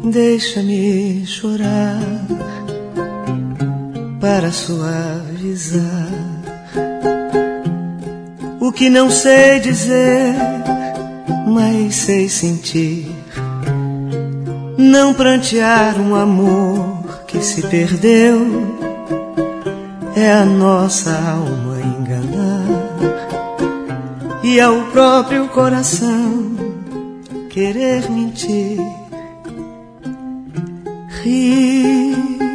Deixa-me chorar para suavizar o que não sei dizer, mas sei sentir. Não prantear um amor que se perdeu, é a nossa alma enganar e ao próprio coração querer mentir. Rir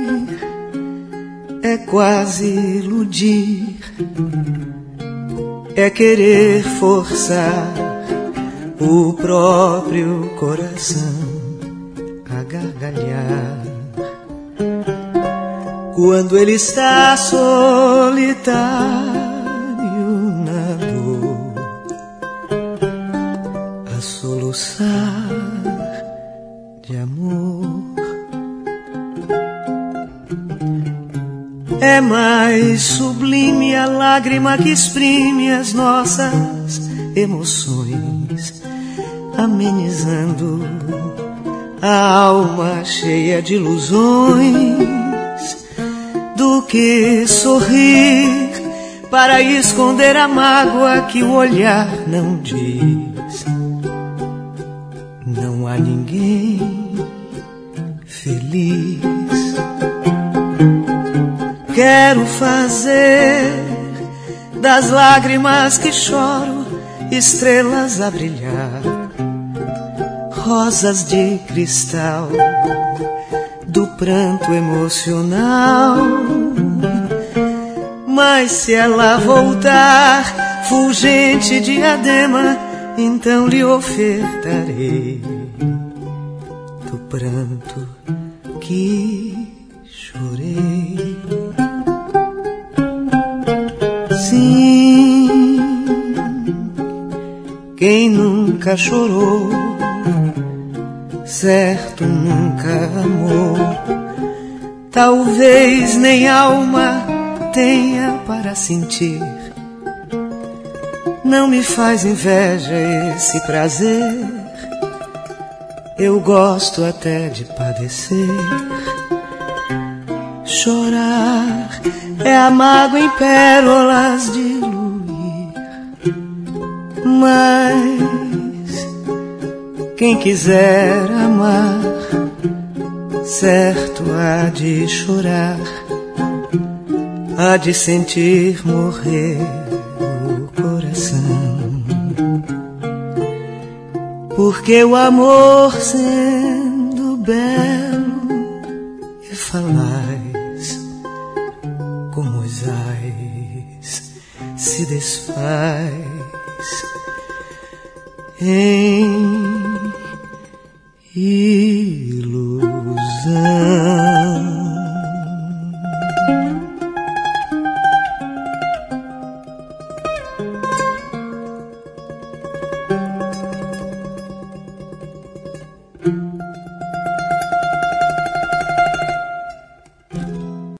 é quase iludir, é querer forçar o próprio coração a gargalhar quando ele está solitário na dor, a soluçar de amor. É mais sublime a lágrima que exprime as nossas emoções, amenizando a alma cheia de ilusões, do que sorrir para esconder a mágoa que o olhar não diz. Não há ninguém feliz. Quero fazer das lágrimas que choro estrelas a brilhar, rosas de cristal do pranto emocional. Mas se ela voltar fulgente diadema, então lhe ofertarei do pranto que chorei. Sim, quem nunca chorou, certo nunca amou. Talvez nem alma tenha para sentir. Não me faz inveja esse prazer, eu gosto até de padecer. Chorar é a mágoa em pérolas de luir, mas quem quiser amar, certo há de chorar, há de sentir morrer o coração, porque o amor sendo belo e falaz como os ais se desfaz em ilusão.